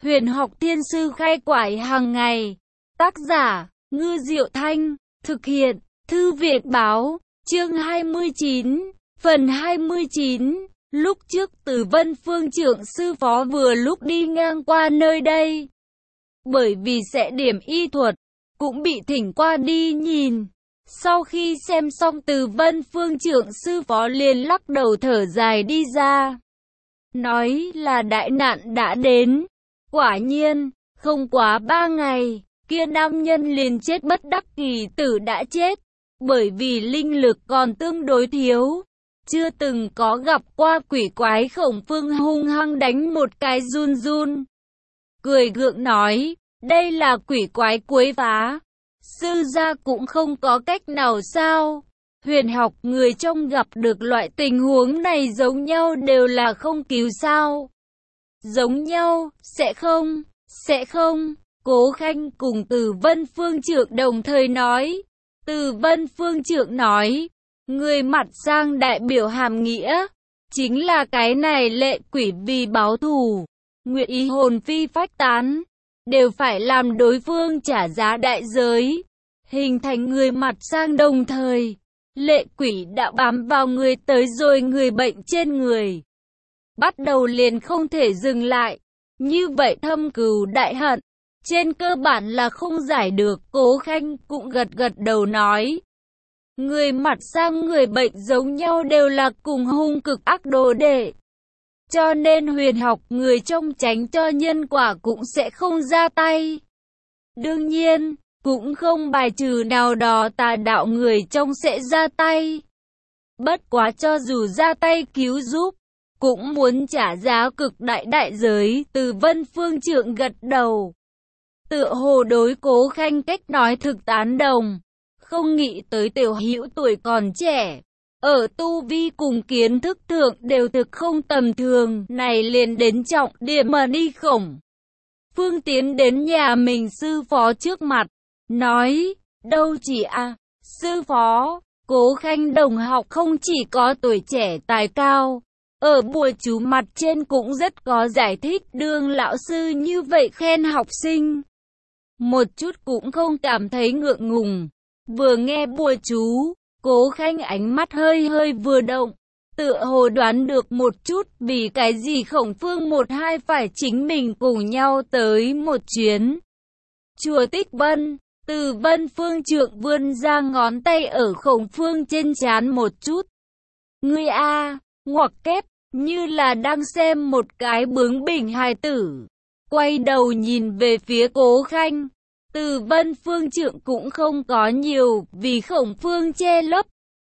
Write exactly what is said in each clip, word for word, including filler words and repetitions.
Huyền học thiên sư khai quải hàng ngày. Tác giả, Ngư Diệu Thanh. Thực hiện, Thư viện báo. Chương hai mươi chín. Phần hai mươi chín. Lúc trước Từ Vân Phương trưởng sư phó vừa lúc đi ngang qua nơi đây. Bởi vì sẽ điểm y thuật, cũng bị thỉnh qua đi nhìn. Sau khi xem xong Từ Vân Phương trưởng sư phó liền lắc đầu thở dài đi ra. Nói là đại nạn đã đến. Quả nhiên, không quá ba ngày, kia nam nhân liền chết bất đắc kỳ tử đã chết. Bởi vì linh lực còn tương đối thiếu. Chưa từng có gặp qua quỷ quái Khổng Phương hung hăng đánh một cái run run. Cười gượng nói, đây là quỷ quái quấy phá. Sư gia cũng không có cách nào sao. Huyền học người trong gặp được loại tình huống này giống nhau đều là không cứu sao. Giống nhau, sẽ không, sẽ không. Cố Khanh cùng Từ Vân Phương trưởng đồng thời nói. Từ Vân Phương trưởng nói, người mặt sang đại biểu hàm nghĩa, chính là cái này lệ quỷ vì báo thù, nguyện ý hồn phi phách tán, đều phải làm đối phương trả giá đại giới, hình thành người mặt sang đồng thời. Lệ quỷ đã bám vào người tới rồi người bệnh trên người. Bắt đầu liền không thể dừng lại, như vậy thâm cừu đại hận. Trên cơ bản là không giải được. Cố Khanh cũng gật gật đầu nói. Người mặt sang người bệnh giống nhau đều là cùng hung cực ác đồ đệ. Cho nên huyền học người trong tránh cho nhân quả cũng sẽ không ra tay. Đương nhiên, cũng không bài trừ nào đó tà đạo người trong sẽ ra tay. Bất quá cho dù ra tay cứu giúp, cũng muốn trả giá cực đại đại giới. Từ Vân Phương trưởng gật đầu. Tựa hồ đối Cố Khanh cách nói thực tán đồng. Không nghĩ tới tiểu hữu tuổi còn trẻ, ở tu vi cùng kiến thức thượng đều thực không tầm thường. Này liền đến trọng điểm mà đi. Khổng Phương tiến đến nhà mình sư phó trước mặt, nói, đâu chỉ a sư phó, Cố Khanh đồng học không chỉ có tuổi trẻ tài cao, ở bùa chú mặt trên cũng rất có giải thích. Đương lão sư như vậy khen học sinh, một chút cũng không cảm thấy ngượng ngùng. Vừa nghe bùa chú, Cố Khanh ánh mắt hơi hơi vừa động, tựa hồ đoán được một chút vì cái gì Khổng Phương một hai phải chính mình cùng nhau tới một chuyến. Chùa Tích Vân. Từ Vân Phương trưởng vươn ra ngón tay ở Khổng Phương trên trán một chút. Ngươi a, ngoặc kép, như là đang xem một cái bướng bỉnh hài tử. Quay đầu nhìn về phía Cố Khanh. Từ Vân Phương trưởng cũng không có nhiều, vì Khổng Phương che lấp.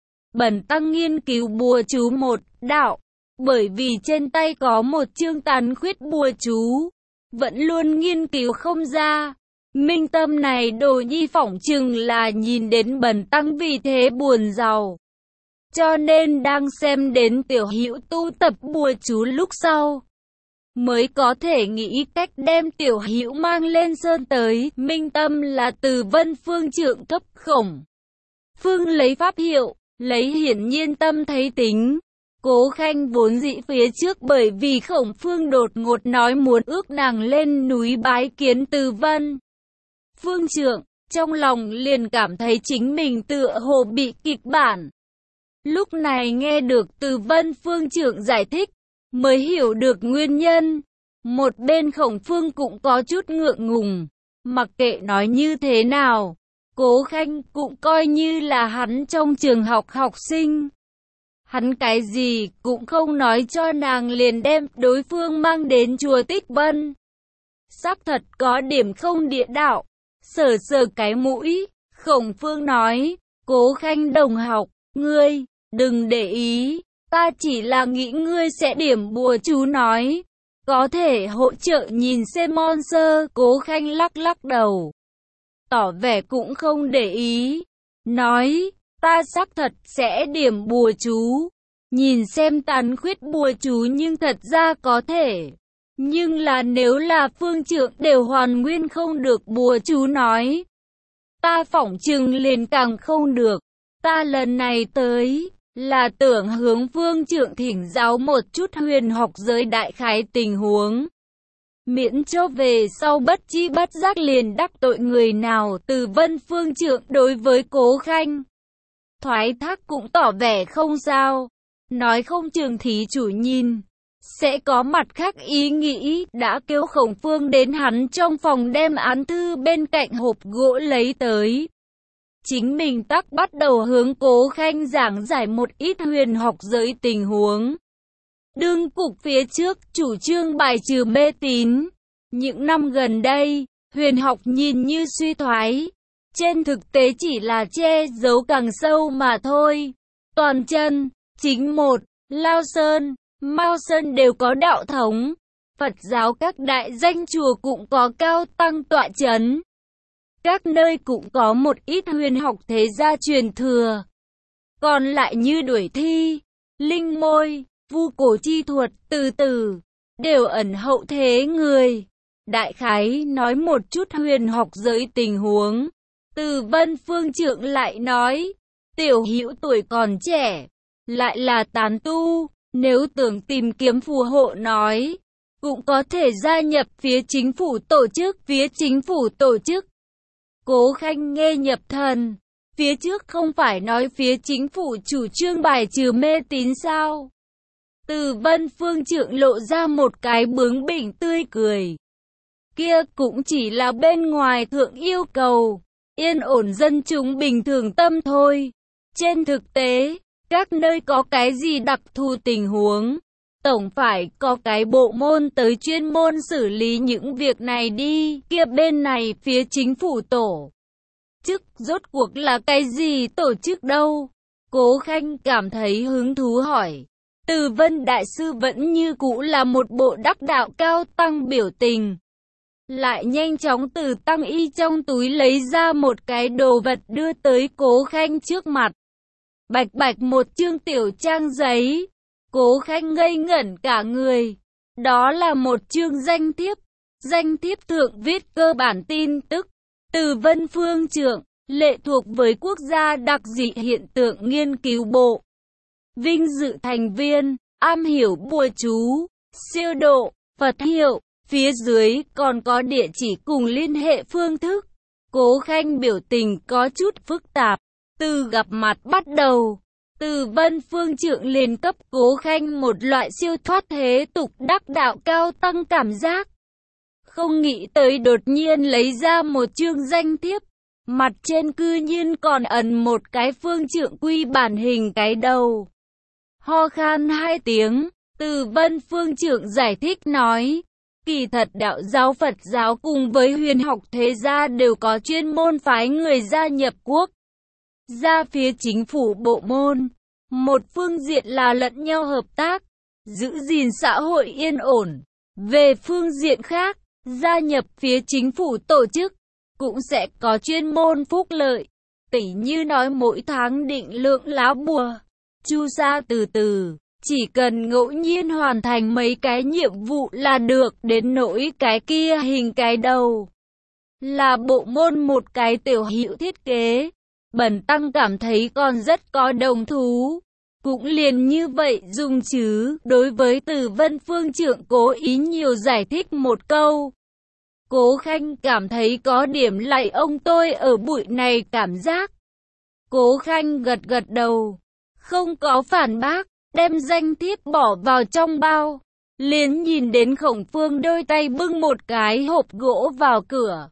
Bần tăng nghiên cứu bùa chú một đạo, bởi vì trên tay có một chương tàn khuyết bùa chú, vẫn luôn nghiên cứu không ra. Minh tâm này đồ nhi phỏng chừng là nhìn đến bần tăng vì thế buồn giàu. Cho nên đang xem đến tiểu hữu tu tập bùa chú lúc sau, mới có thể nghĩ cách đem tiểu hữu mang lên sơn tới. Minh tâm là Từ Vân Phương trưởng cấp. Khổng Phương lấy pháp hiệu, lấy hiển nhiên tâm thấy tính. Cố Khanh vốn dĩ phía trước bởi vì Khổng Phương đột ngột nói muốn ước nàng lên núi bái kiến Từ Vân Phương trưởng, trong lòng liền cảm thấy chính mình tựa hồ bị kịch bản. Lúc này nghe được Từ Vân Phương trưởng giải thích, mới hiểu được nguyên nhân. Một bên Khổng Phương cũng có chút ngượng ngùng. Mặc kệ nói như thế nào, Cố Khanh cũng coi như là hắn trong trường học học sinh. Hắn cái gì cũng không nói cho nàng liền đem đối phương mang đến chùa Tích Vân. Xác thật có điểm không địa đạo. Sờ sờ cái mũi, Khổng Phương nói, Cố Khanh đồng học, ngươi, đừng để ý, ta chỉ là nghĩ ngươi sẽ điểm bùa chú nói, có thể hỗ trợ nhìn xem mon sơ. Cố Khanh lắc lắc đầu, tỏ vẻ cũng không để ý, nói, ta xác thật sẽ điểm bùa chú, nhìn xem tàn khuyết bùa chú nhưng thật ra có thể. Nhưng là nếu là phương trưởng đều hoàn nguyên không được bùa chú nói, ta phỏng chừng liền càng không được. Ta lần này tới, là tưởng hướng phương trưởng thỉnh giáo một chút huyền học giới đại khái tình huống. miễn cho về sau bất chi bất giác liền đắc tội người nào. Từ Vân Phương Trượng đối với Cố Khanh thoái thác cũng tỏ vẻ không sao, nói không chừng thí chủ nhìn sẽ có mặt khác ý nghĩ, đã kêu Khổng Phương đến hắn trong phòng đem án thư bên cạnh hộp gỗ lấy tới. Chính mình tắc bắt đầu hướng Cố Khanh giảng giải một ít huyền học giới tình huống. Đương cục phía trước chủ trương bài trừ mê tín. Những năm gần đây, huyền học nhìn như suy thoái, trên thực tế chỉ là che giấu càng sâu mà thôi. Toàn chân, Chính Một, Lao Sơn, Mao Sơn đều có đạo thống. Phật giáo các đại danh chùa cũng có cao tăng tọa chấn. Các nơi cũng có một ít huyền học thế gia truyền thừa. Còn lại như đuổi thi, linh môi, vu cổ chi thuật, từ từ, đều ẩn hậu thế người. Đại khái nói một chút huyền học giới tình huống. Từ Vân Phương Trượng lại nói, tiểu hữu tuổi còn trẻ, lại là tán tu, nếu tưởng tìm kiếm phù hộ nói, cũng có thể gia nhập phía chính phủ tổ chức, phía chính phủ tổ chức. Cố Khanh nghe nhập thần, phía trước không phải nói phía chính phủ chủ trương bài trừ mê tín sao? Từ Vân Phương Trượng lộ ra một cái bướng bỉnh tươi cười. Kia cũng chỉ là bên ngoài thượng yêu cầu, yên ổn dân chúng bình thường tâm thôi. Trên thực tế, các nơi có cái gì đặc thù tình huống, tổng phải có cái bộ môn tới chuyên môn xử lý những việc này đi. Kia bên này phía chính phủ tổ chức rốt cuộc là cái gì tổ chức đâu? Cố Khanh cảm thấy hứng thú hỏi. Từ Vân Đại Sư vẫn như cũ là một bộ đắc đạo cao tăng biểu tình. Lại nhanh chóng từ tăng y trong túi lấy ra một cái đồ vật đưa tới Cố Khanh trước mặt. Bạch bạch một chương tiểu trang giấy. Cố Khanh ngây ngẩn cả người. Đó là một chương danh thiếp. Danh thiếp thượng viết cơ bản tin tức. Từ Vân Phương Trượng, lệ thuộc với quốc gia đặc dị hiện tượng nghiên cứu bộ. Vinh dự thành viên, am hiểu bùa chú, siêu độ, Phật hiệu. Phía dưới còn có địa chỉ cùng liên hệ phương thức. Cố Khanh biểu tình có chút phức tạp. Từ gặp mặt bắt đầu, Từ Vân Phương Trượng liền cấp Cố Khanh một loại siêu thoát thế tục đắc đạo cao tăng cảm giác. Không nghĩ tới đột nhiên lấy ra một chương danh thiếp. Mặt trên cư nhiên còn ẩn một cái Phương Trượng quy bản hình cái đầu. Ho khan hai tiếng, Từ Vân Phương Trượng giải thích nói. Kỳ thật đạo giáo Phật giáo cùng với huyền học thế gia đều có chuyên môn phái người gia nhập quốc gia phía chính phủ bộ môn. Một phương diện là lẫn nhau hợp tác, giữ gìn xã hội yên ổn. Về phương diện khác, gia nhập phía chính phủ tổ chức, cũng sẽ có chuyên môn phúc lợi. Tỉ như nói mỗi tháng định lượng lá bùa, chu sa từ từ. Chỉ cần ngẫu nhiên hoàn thành mấy cái nhiệm vụ là được, đến nỗi cái kia hình cái đầu. Là bộ môn một cái tiểu hữu thiết kế. Bần tăng cảm thấy còn rất có đồng thú. Cũng liền như vậy dùng chứ. Đối với Từ Vân Phương Trượng cố ý nhiều giải thích một câu. Cố Khanh cảm thấy có điểm lạy ông tôi ở bụi này cảm giác. Cố Khanh gật gật đầu, không có phản bác. Đem danh thiếp bỏ vào trong bao, liền nhìn đến Khổng Phương đôi tay bưng một cái hộp gỗ vào cửa.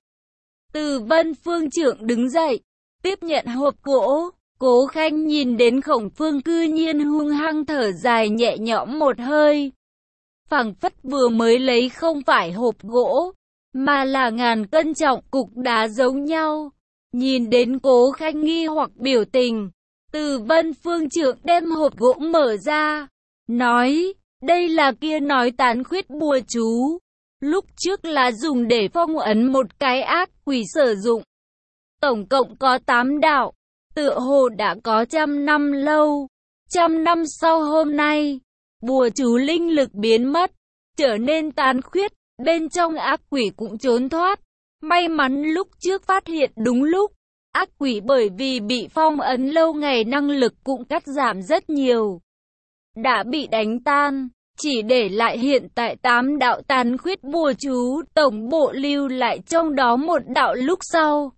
Từ Vân Phương Trượng đứng dậy, tiếp nhận hộp gỗ. Cố Khanh nhìn đến Khổng Phương cư nhiên hung hăng thở dài nhẹ nhõm một hơi. Phảng phất vừa mới lấy không phải hộp gỗ, mà là ngàn cân trọng cục đá giống nhau. Nhìn đến Cố Khanh nghi hoặc biểu tình, Từ Vân Phương Trượng đem hộp gỗ mở ra, nói, đây là kia nói tán khuyết bùa chú. Lúc trước là dùng để phong ấn một cái ác quỷ sử dụng. Tổng cộng có tám đạo, tựa hồ đã có trăm năm lâu. Trăm năm sau hôm nay, bùa chú linh lực biến mất, trở nên tán khuyết, bên trong ác quỷ cũng trốn thoát. May mắn lúc trước phát hiện đúng lúc. Ác quỷ bởi vì bị phong ấn lâu ngày năng lực cũng cắt giảm rất nhiều. Đã bị đánh tan, chỉ để lại hiện tại tám đạo tàn khuyết bùa chú, tổng bộ lưu lại trong đó một đạo lúc sau.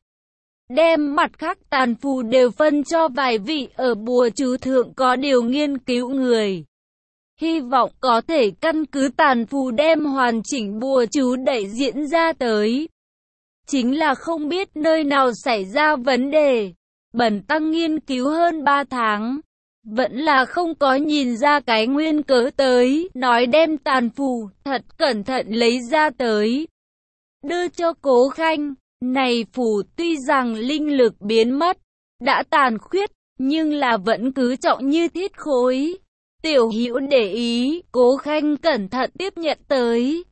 Đem mặt khác tàn phù đều phân cho vài vị ở bùa chú thượng có điều nghiên cứu người. Hy vọng có thể căn cứ tàn phù đem hoàn chỉnh bùa chú đẩy diễn ra tới. Chính là không biết nơi nào xảy ra vấn đề. Bần tăng nghiên cứu hơn ba tháng, vẫn là không có nhìn ra cái nguyên cớ tới, nói đem tàn phù, thật cẩn thận lấy ra tới. Đưa cho Cố Khanh, này phù tuy rằng linh lực biến mất, đã tàn khuyết, nhưng là vẫn cứ trọng như thiết khối. Tiểu Hữu để ý, Cố Khanh cẩn thận tiếp nhận tới.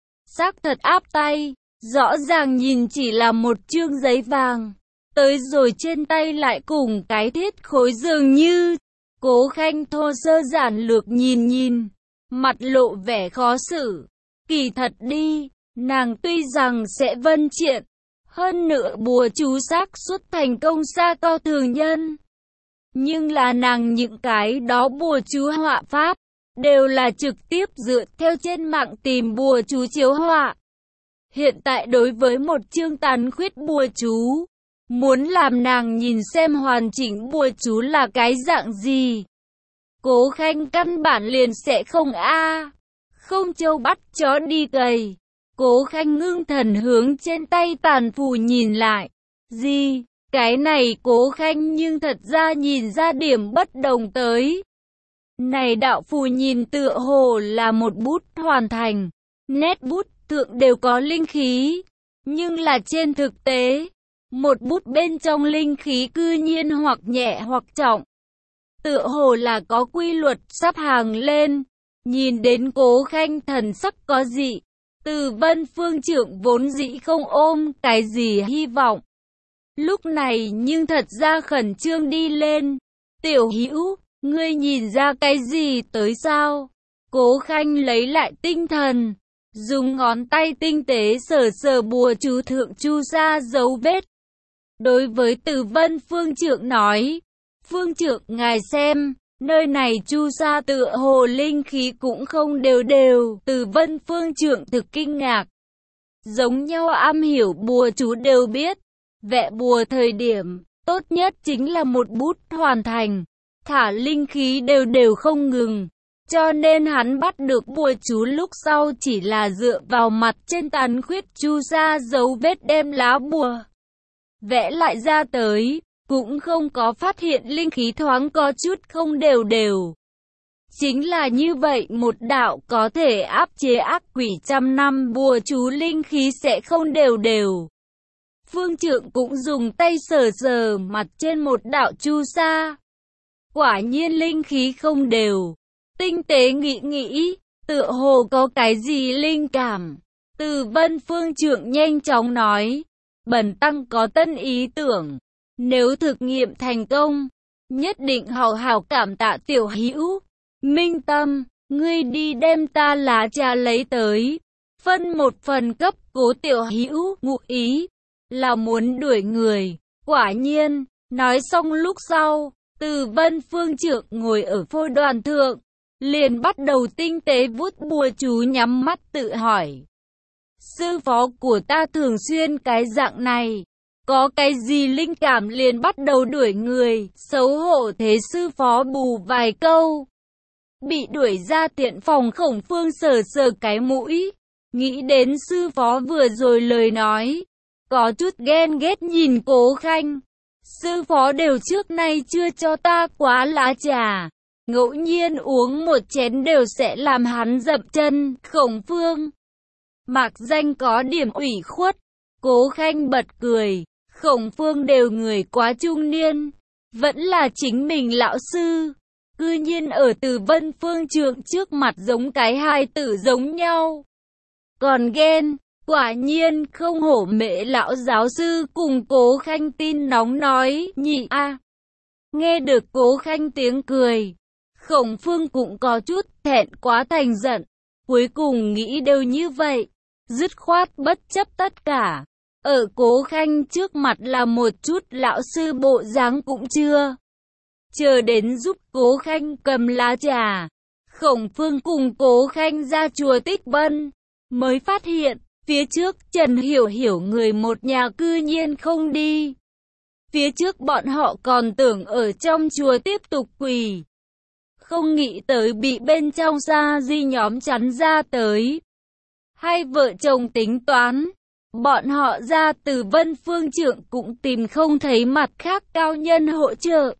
Xác thật áp tay, rõ ràng nhìn chỉ là một chương giấy vàng. Tới rồi trên tay lại cùng cái thiết khối dường như. Cố Khanh thô sơ giản lược nhìn nhìn, mặt lộ vẻ khó xử. Kỳ thật đi, nàng tuy rằng sẽ vân triện, hơn nữa bùa chú xác suất thành công xa cao thường nhân. Nhưng là nàng những cái đó bùa chú họa pháp, đều là trực tiếp dựa theo trên mạng tìm bùa chú chiếu họa. Hiện tại đối với một chương tàn khuyết bùa chú, muốn làm nàng nhìn xem hoàn chỉnh bùa chú là cái dạng gì. Cố Khanh căn bản liền sẽ không a không châu bắt chó đi cày. Cố Khanh ngưng thần hướng trên tay tàn phù nhìn lại. Gì? Cái này Cố Khanh nhưng thật ra nhìn ra điểm bất đồng tới. Này đạo phù nhìn tựa hồ là một bút hoàn thành. Nét bút thượng đều có linh khí. Nhưng là trên thực tế, một bút bên trong linh khí cư nhiên hoặc nhẹ hoặc trọng. Tựa hồ là có quy luật sắp hàng lên. Nhìn đến Cố Khanh thần sắc có dị. Từ Vân phương trưởng vốn dĩ không ôm cái gì hy vọng. Lúc này nhưng thật ra khẩn trương đi lên. Tiểu Hữu, ngươi nhìn ra cái gì tới sao? Cố Khanh lấy lại tinh thần, dùng ngón tay tinh tế sờ sờ bùa chú thượng chu ra dấu vết. Đối với Từ Vân phương trưởng nói, phương trưởng ngài xem, nơi này chu sa tựa hồ linh khí cũng không đều đều. Từ Vân phương trưởng thực kinh ngạc. Giống nhau am hiểu bùa chú đều biết, vẽ bùa thời điểm, tốt nhất chính là một bút hoàn thành, thả linh khí đều đều không ngừng. Cho nên hắn bắt được bùa chú lúc sau chỉ là dựa vào mặt trên tàn khuyết chu sa dấu vết đem lá bùa vẽ lại ra tới. Cũng không có phát hiện linh khí thoáng có chút không đều đều. Chính là như vậy một đạo có thể áp chế ác quỷ trăm năm bùa chú linh khí sẽ không đều đều. Phương Trượng cũng dùng tay sờ sờ mặt trên một đạo chu sa. Quả nhiên linh khí không đều. Tinh tế nghĩ nghĩ, tựa hồ có cái gì linh cảm. Từ Vân Phương Trượng nhanh chóng nói, bần tăng có tân ý tưởng. Nếu thực nghiệm thành công, nhất định hào hào cảm tạ Tiểu Hữu. Minh Tâm, ngươi đi đem ta lá trà lấy tới, phân một phần cấp Cố Tiểu Hữu. Ngụ ý là muốn đuổi người. Quả nhiên, nói xong lúc sau, Từ Vân Phương Trượng ngồi ở phôi đoàn thượng, liền bắt đầu tinh tế vuốt bùa chú, nhắm mắt tự hỏi. Sư phó của ta thường xuyên cái dạng này. Có cái gì linh cảm liền bắt đầu đuổi người, xấu hổ thế sư phó bù vài câu. Bị đuổi ra tiện phòng Khổng Phương sờ sờ cái mũi, nghĩ đến sư phó vừa rồi lời nói, có chút ghen ghét nhìn Cố Khanh. Sư phó đều trước nay chưa cho ta quá lá trà, ngẫu nhiên uống một chén đều sẽ làm hắn dậm chân. Khổng Phương mạc danh có điểm ủy khuất. Cố Khanh bật cười. Khổng Phương đều người quá trung niên, vẫn là chính mình lão sư, cư nhiên ở Từ Vân Phương Trượng trước mặt giống cái hài tử giống nhau. Còn ghen, quả nhiên không hổ mẹ lão giáo sư. Cùng Cố Khanh tin nóng nói, nhị a. Nghe được Cố Khanh tiếng cười, Khổng Phương cũng có chút thẹn quá thành giận, cuối cùng nghĩ đều như vậy, dứt khoát bất chấp tất cả. Ở Cố Khanh trước mặt là một chút lão sư bộ dáng cũng chưa. Chờ đến giúp Cố Khanh cầm lá trà, Khổng Phương cùng Cố Khanh ra chùa Tích Vân, mới phát hiện, phía trước Trần Hiểu Hiểu người một nhà cư nhiên không đi. Phía trước bọn họ còn tưởng ở trong chùa tiếp tục quỳ. Không nghĩ tới bị bên trong Sa Di nhóm chắn ra tới. Hai vợ chồng tính toán, bọn họ ra từ Vân Phương Trượng cũng tìm không thấy mặt khác cao nhân hỗ trợ.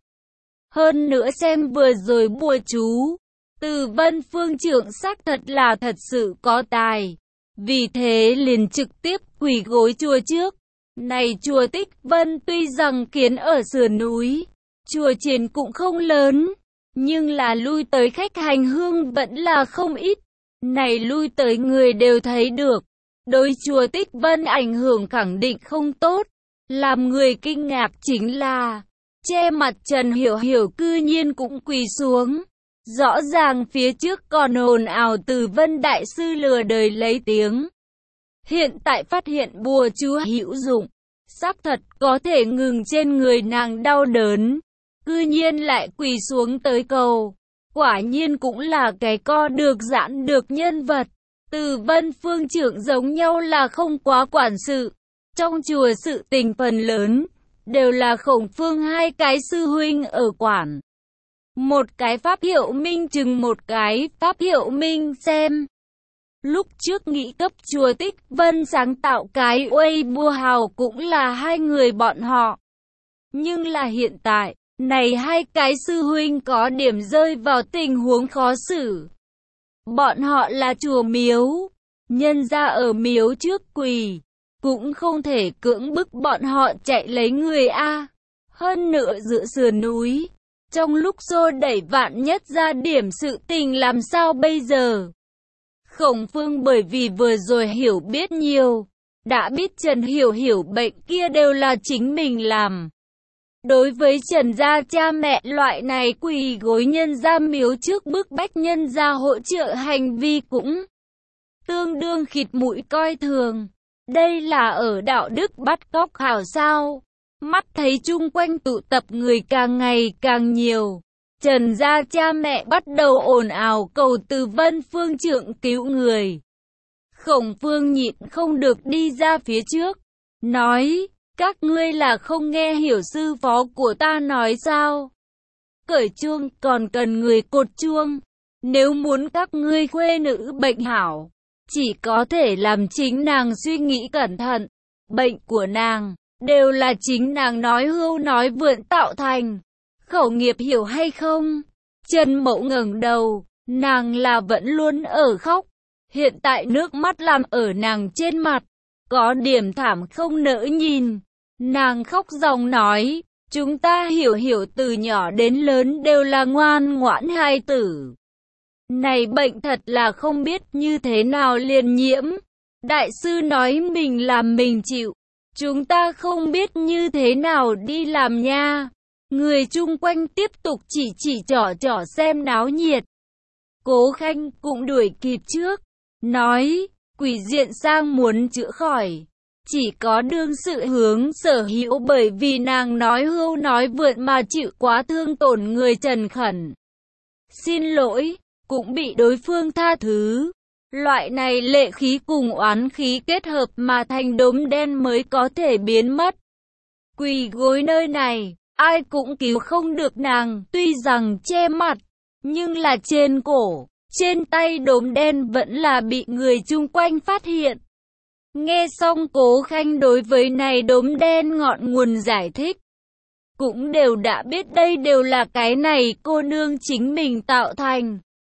Hơn nữa xem vừa rồi bùa chú, từ Vân Phương Trượng xác thật là thật sự có tài. Vì thế liền trực tiếp quỳ gối chùa trước. Này chùa Tích Vân tuy rằng kiến ở sườn núi, chùa triển cũng không lớn, nhưng là lui tới khách hành hương vẫn là không ít. Này lui tới người đều thấy được, đối chùa Tích Vân ảnh hưởng khẳng định không tốt. Làm người kinh ngạc chính là, che mặt Trần Hiểu Hiểu cư nhiên cũng quỳ xuống. Rõ ràng phía trước còn ồn ào từ Vân Đại Sư lừa đời lấy tiếng. Hiện tại phát hiện bùa chú hữu dụng, xác thật có thể ngừng trên người nàng đau đớn. Cư nhiên lại quỳ xuống tới cầu. Quả nhiên cũng là cái co được giãn được nhân vật. Từ Vân Phương Trượng giống nhau là không quá quản sự. Trong chùa sự tình phần lớn, đều là Khổng Phương hai cái sư huynh ở quản. Một cái pháp hiệu minh chừng một cái pháp hiệu minh xem. Lúc trước nghĩ cấp chùa Tích Vân sáng tạo cái Weibo hào cũng là hai người bọn họ. Nhưng là hiện tại, này hai cái sư huynh có điểm rơi vào tình huống khó xử. Bọn họ là chùa miếu, nhân ra ở miếu trước quỳ, cũng không thể cưỡng bức bọn họ chạy lấy người A. Hơn nữa giữa sườn núi, trong lúc xô đẩy vạn nhất ra điểm sự tình làm sao bây giờ? Khổng Phương bởi vì vừa rồi hiểu biết nhiều, đã biết Trần Hiểu Hiểu bệnh kia đều là chính mình làm. Đối với Trần gia cha mẹ loại này quỳ gối nhân gia miếu trước bức bách nhân gia hỗ trợ hành vi cũng tương đương khịt mũi coi thường. Đây là ở đạo đức bắt cóc hảo sao? Mắt thấy chung quanh tụ tập người càng ngày càng nhiều. Trần gia cha mẹ bắt đầu ồn ào cầu từ Vân Phương Trượng cứu người. Khổng Phương nhịn không được đi ra phía trước, nói, các ngươi là không nghe hiểu sư phó của ta nói sao? Cởi chuông còn cần người cột chuông, nếu muốn các ngươi khuê nữ bệnh hảo, chỉ có thể làm chính nàng suy nghĩ cẩn thận, bệnh của nàng, đều là chính nàng nói hưu nói vượn tạo thành. Khẩu nghiệp hiểu hay không? Trần Mậu ngẩng đầu, nàng là vẫn luôn ở khóc. Hiện tại nước mắt làm ở nàng trên mặt, có điểm thảm không nỡ nhìn. Nàng khóc ròng nói, chúng ta Hiểu Hiểu từ nhỏ đến lớn đều là ngoan ngoãn hài tử. Này bệnh thật là không biết như thế nào liền nhiễm. Đại sư nói mình làm mình chịu, chúng ta không biết như thế nào đi làm nha. Người chung quanh tiếp tục chỉ chỉ trỏ trỏ xem náo nhiệt. Cố Khanh cũng đuổi kịp trước, nói, quỷ diện sang muốn chữa khỏi. Chỉ có đương sự hướng sở hữu bởi vì nàng nói hưu nói vượt mà chịu quá thương tổn người Trần khẩn. Xin lỗi, cũng bị đối phương tha thứ. Loại này lệ khí cùng oán khí kết hợp mà thành đốm đen mới có thể biến mất. Quỳ gối nơi này, ai cũng cứu không được nàng, tuy rằng che mặt, nhưng là trên cổ, trên tay đốm đen vẫn là bị người chung quanh phát hiện. Nghe xong Cố Khanh đối với này đốm đen ngọn nguồn giải thích, cũng đều đã biết đây đều là cái này cô nương chính mình tạo thành.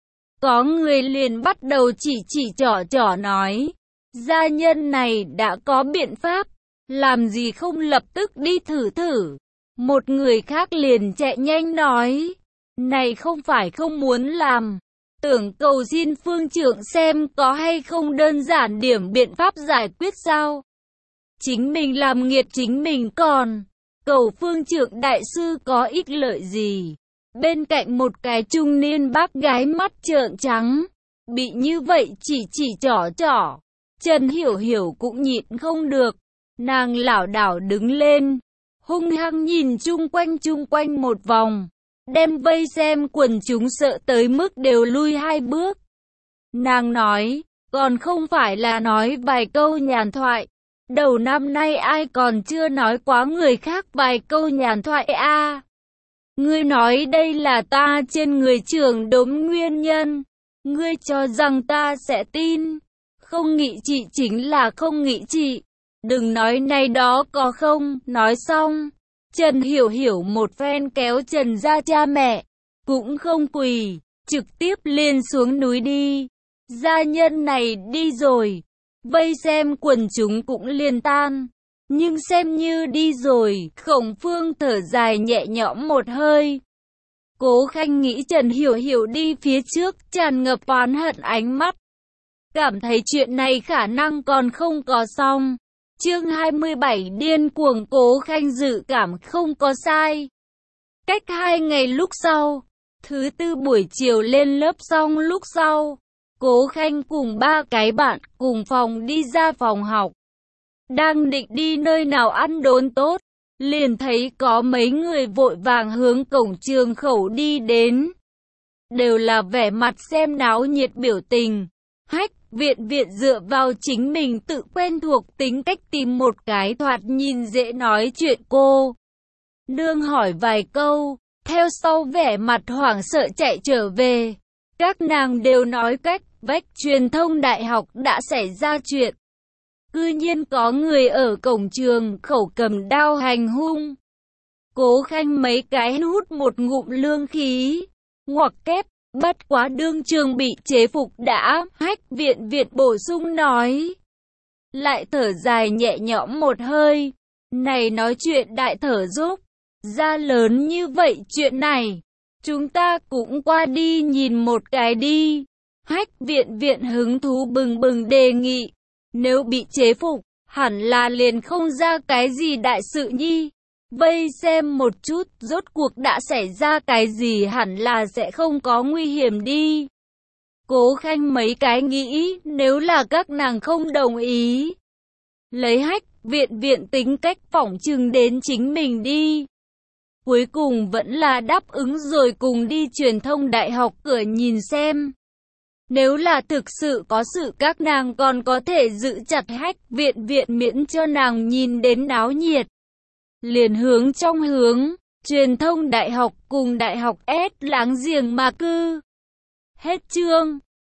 Có người liền bắt đầu chỉ chỉ trỏ trỏ nói, gia nhân này đã có biện pháp, làm gì không lập tức đi thử thử. Một người khác liền chạy nhanh nói, này không phải không muốn làm, tưởng cầu xin phương trượng xem có hay không đơn giản điểm biện pháp giải quyết sao. Chính mình làm nghiệt chính mình còn, cầu phương trượng đại sư có ích lợi gì. Bên cạnh một cái trung niên bác gái mắt trợn trắng, bị như vậy chỉ chỉ trỏ trỏ. Trần Hiểu Hiểu cũng nhịn không được, nàng lảo đảo đứng lên, hung hăng nhìn chung quanh chung quanh một vòng, đem vây xem quần chúng sợ tới mức đều lui hai bước. Nàng nói, còn không phải là nói vài câu nhàn thoại. Đầu năm nay ai còn chưa nói quá người khác vài câu nhàn thoại a? À, ngươi nói đây là ta trên người trưởng đốm nguyên nhân. Ngươi cho rằng ta sẽ tin? Không nghĩ chị chính là không nghĩ chị. Đừng nói này đó có không? Nói xong, Trần Hiểu Hiểu một phen kéo Trần ra cha mẹ, cũng không quỳ, trực tiếp liền xuống núi đi. Gia nhân này đi rồi, vây xem quần chúng cũng liền tan. Nhưng xem như đi rồi, Khổng Phương thở dài nhẹ nhõm một hơi. Cố Khanh nghĩ Trần Hiểu Hiểu đi phía trước, tràn ngập oán hận ánh mắt. Cảm thấy chuyện này khả năng còn không có xong. Chương hai mươi bảy điên cuồng. Cố Khanh dự cảm không có sai. Cách hai ngày lúc sau, thứ tư buổi chiều lên lớp xong lúc sau, Cố Khanh cùng ba cái bạn cùng phòng đi ra phòng học. Đang định đi nơi nào ăn đốn tốt, liền thấy có mấy người vội vàng hướng cổng trường khẩu đi đến. Đều là vẻ mặt xem náo nhiệt biểu tình. Hách Viện Viện dựa vào chính mình tự quen thuộc tính cách tìm một cái thoạt nhìn dễ nói chuyện cô nương hỏi vài câu, theo sau vẻ mặt hoảng sợ chạy trở về. Các nàng đều nói cách vách truyền thông đại học đã xảy ra chuyện. Cư nhiên có người ở cổng trường khẩu cầm đao hành hung. Cố Khanh mấy cái hút một ngụm lương khí, ngoặc kép, bất quá đương trường bị chế phục đã. Hách Viện Viện bổ sung nói, lại thở dài nhẹ nhõm một hơi. Này nói chuyện đại thở dốc, ra lớn như vậy chuyện này, chúng ta cũng qua đi nhìn một cái đi. Hách Viện Viện hứng thú bừng bừng đề nghị, nếu bị chế phục, hẳn là liền không ra cái gì đại sự nhi. Vây xem một chút, rốt cuộc đã xảy ra cái gì hẳn là sẽ không có nguy hiểm đi. Cố Khanh mấy cái nghĩ, nếu là các nàng không đồng ý, lấy Hách Viện Viện tính cách phỏng chừng đến chính mình đi. Cuối cùng vẫn là đáp ứng rồi cùng đi truyền thông đại học cửa nhìn xem. Nếu là thực sự có sự các nàng còn có thể giữ chặt Hách Viện Viện miễn cho nàng nhìn đến náo nhiệt. Liền hướng trong hướng, truyền thông đại học cùng đại học S láng giềng mà cư. Hết chương.